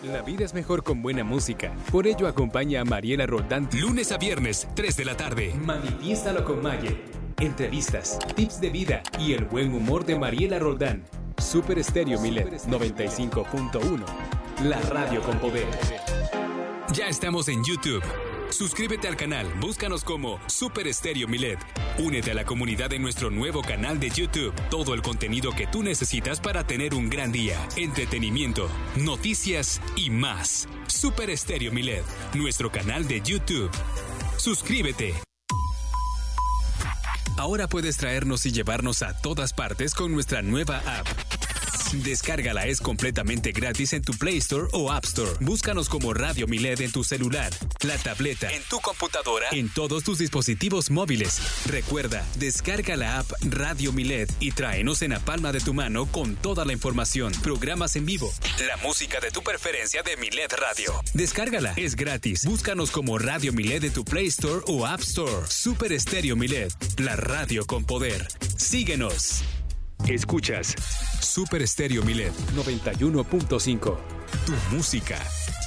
La vida es mejor con buena música. Por ello acompaña a Mariela Roldán lunes a viernes, 3 de la tarde. Manifiéstalo con Maye. Entrevistas, tips de vida y el buen humor de Mariela Roldán. Super Estéreo Milet 95.1. La radio con poder. Ya estamos en YouTube. Suscríbete al canal, búscanos como Super Estéreo Milet. Únete a la comunidad de nuestro nuevo canal de YouTube. Todo el contenido que tú necesitas para tener un gran día. Entretenimiento, noticias y más. Super Estéreo Milet, nuestro canal de YouTube. Suscríbete. Ahora puedes traernos y llevarnos a todas partes con nuestra nueva app. Descárgala, es completamente gratis en tu Play Store o App Store. Búscanos como Radio Milet en tu celular, la tableta, en tu computadora, en todos tus dispositivos móviles. Recuerda, descarga la app Radio Milet y tráenos en la palma de tu mano con toda la información, programas en vivo, la música de tu preferencia de Milet Radio. Descárgala, es gratis. Búscanos como Radio Milet en tu Play Store o App Store. Super Estéreo Milet, la radio con poder. Síguenos. Escuchas Super Estéreo Milet 91.5. Tu música.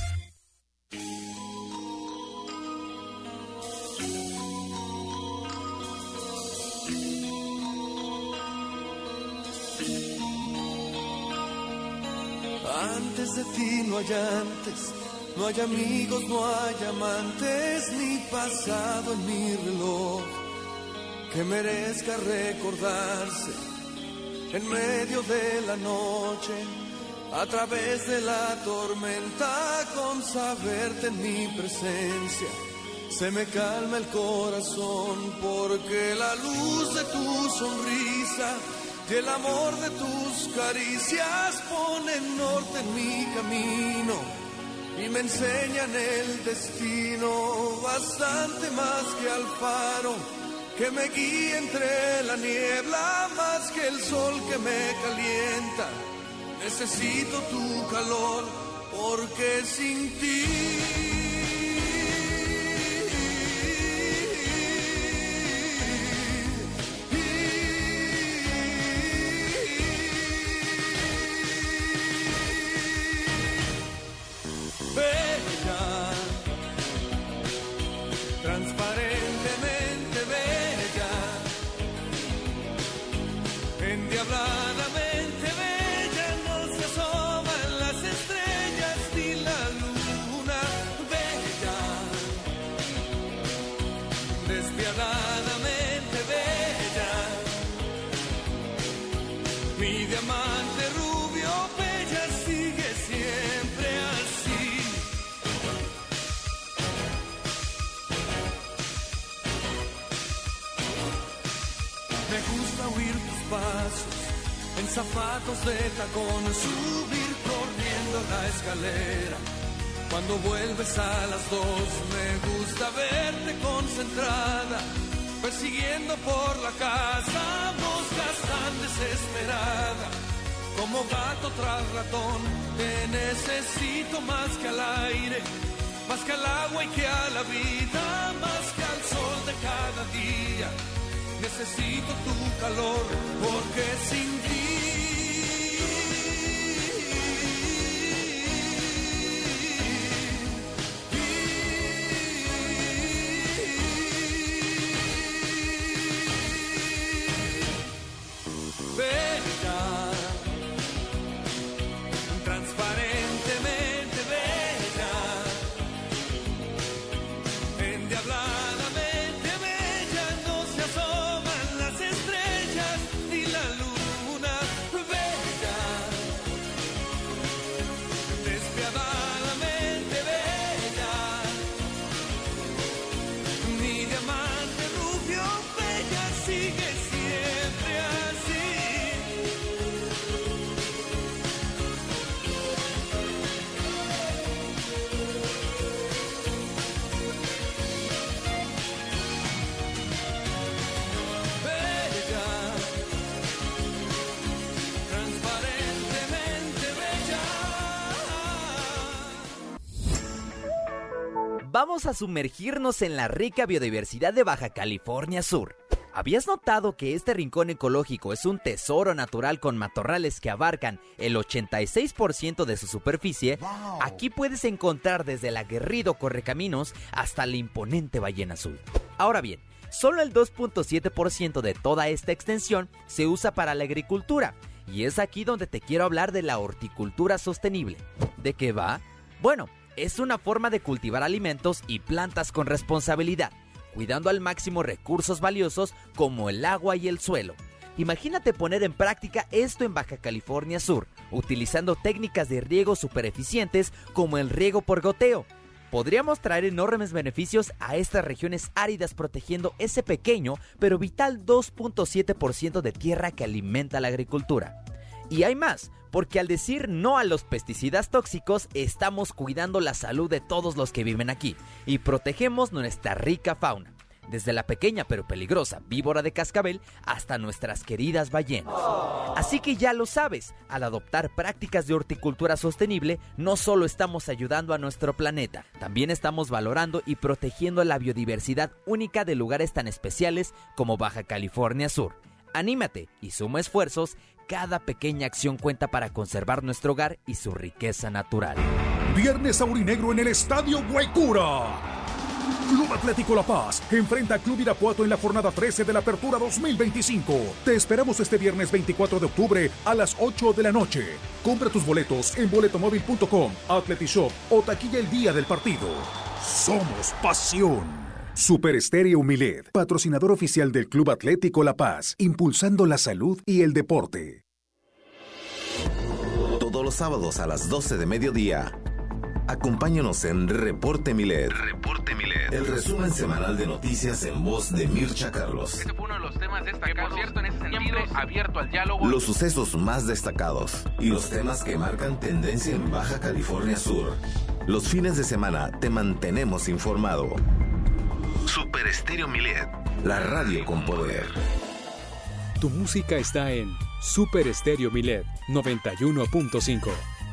Antes de ti no hay antes, no hay amigos, no hay amantes, ni pasado en mi reloj que merezca recordarse. En medio de la noche, a través de la tormenta, con saberte en mi presencia, se me calma el corazón, porque la luz de tu sonrisa y el amor de tus caricias ponen norte en mi camino y me enseñan el destino, bastante más que al faro que me guíe entre la niebla, más que el sol que me calienta. Necesito tu calor, porque sin ti bella, transparentemente bella, endiabladamente bella, no se asoman las estrellas ni la luna, bella, despiadadamente bella, mi diamante rubio, bella, sigue siempre así. Me gusta oír tus pasos en zapatos de tacón, subir corriendo la escalera. Cuando vuelves a las 2, me gusta verte concentrada, persiguiendo por la casa moscas tan desesperada. Como gato tras ratón, te necesito más que al aire, más que al agua y que a la vida, más que al sol de cada día. Necesito tu calor, porque sin ti bella, transparentemente bella, endiabladamente bella, no se asoman las estrellas ni la luna, bella, despiadadamente bella, mi diamante rubio, bella, sigue siempre así. Bella, transparentemente bella. Vamos a sumergirnos en la rica biodiversidad de Baja California Sur. ¿Habías notado que este rincón ecológico es un tesoro natural con matorrales que abarcan el 86% de su superficie? ¡Wow! Aquí puedes encontrar desde el aguerrido correcaminos hasta la imponente ballena azul. Ahora bien, solo el 2.7% de toda esta extensión se usa para la agricultura. Y es aquí donde te quiero hablar de la horticultura sostenible. ¿De qué va? Bueno, es una forma de cultivar alimentos y plantas con responsabilidad, cuidando al máximo recursos valiosos como el agua y el suelo. Imagínate poner en práctica esto en Baja California Sur, utilizando técnicas de riego súper eficientes como el riego por goteo. Podríamos traer enormes beneficios a estas regiones áridas protegiendo ese pequeño pero vital 2.7% de tierra que alimenta la agricultura. Y hay más, porque al decir no a los pesticidas tóxicos, estamos cuidando la salud de todos los que viven aquí y protegemos nuestra rica fauna, desde la pequeña pero peligrosa víbora de cascabel hasta nuestras queridas ballenas. Así que ya lo sabes, al adoptar prácticas de horticultura sostenible, no solo estamos ayudando a nuestro planeta, también estamos valorando y protegiendo la biodiversidad única de lugares tan especiales como Baja California Sur. Anímate y suma esfuerzos. Cada pequeña acción cuenta para conservar nuestro hogar y su riqueza natural. Viernes aurinegro en el Estadio Guaycura. Club Atlético La Paz enfrenta a Club Irapuato en la jornada 13 de la Apertura 2025. Te esperamos este viernes 24 de octubre a las 8 de la noche. Compra tus boletos en boletomóvil.com, Atletishop o taquilla el día del partido. Somos pasión. Super Estéreo Milet, patrocinador oficial del Club Atlético La Paz, impulsando la salud y el deporte. Todos los sábados a las 12 de mediodía, acompáñanos en Reporte Milet. Reporte Milet. El resumen semanal de noticias en voz de Mircha Carlos. Este fue uno de los temas destacados. Que, por cierto, en ese sentido, abierto al diálogo. Los sucesos más destacados y los temas que marcan tendencia en Baja California Sur. Los fines de semana te mantenemos informado. Super Estéreo Milet, la radio con poder. Tu música está en Super Estéreo Milet 91.5.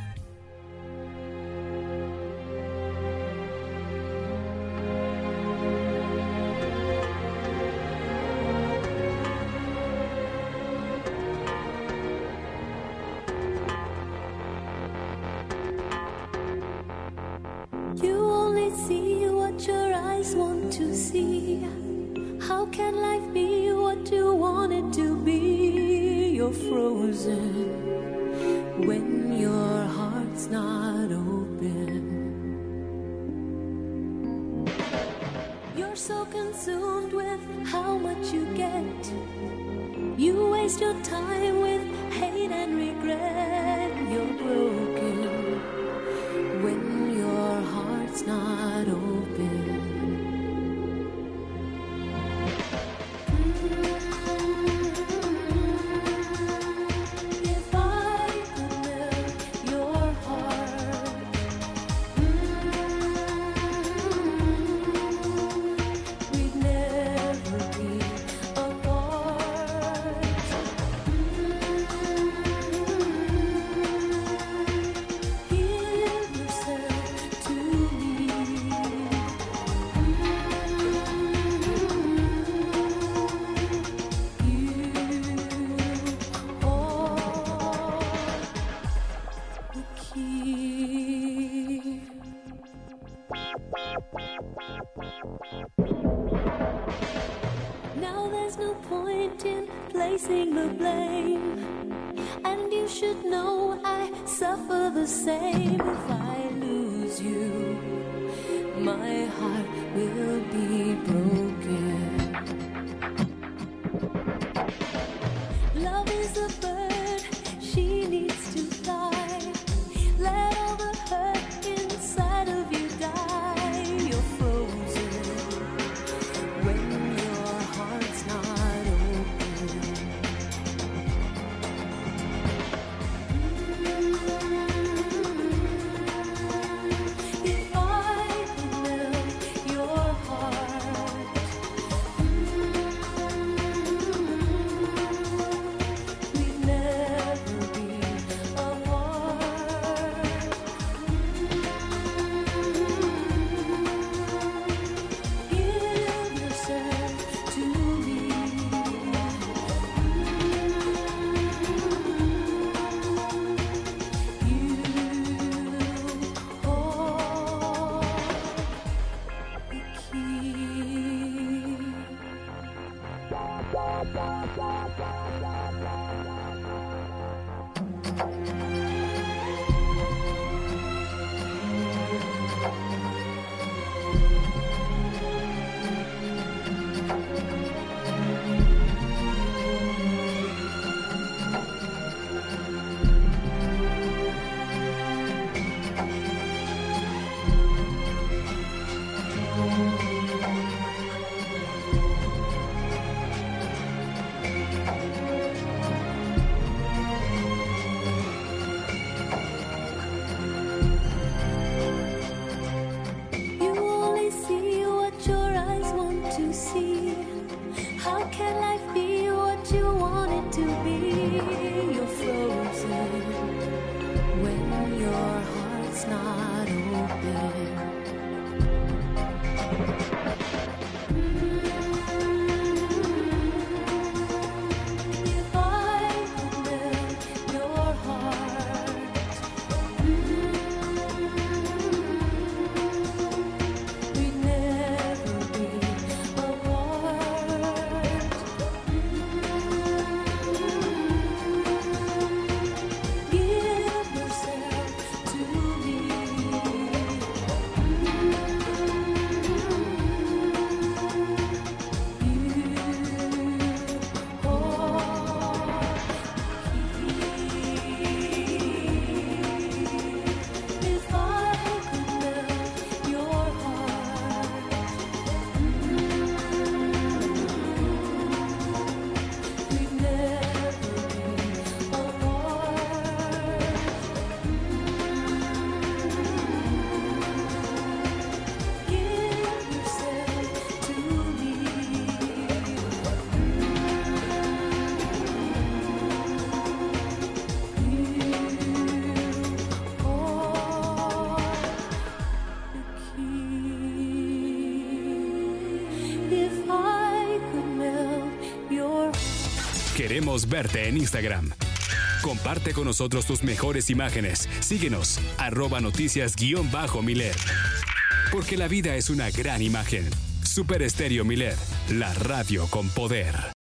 Now there's no point in placing the blame, and you should know I suffer the same. If I lose you, my heart will be broken. Love is a bird, she needs to fly. Let all the hurt inside of you die. You're frozen when your heart's not open. If I could melt your heart, Queremos verte en Instagram. Comparte con nosotros tus mejores imágenes. Síguenos, @noticias_Milet. Porque la vida es una gran imagen. Super Estéreo Milet, la radio con poder.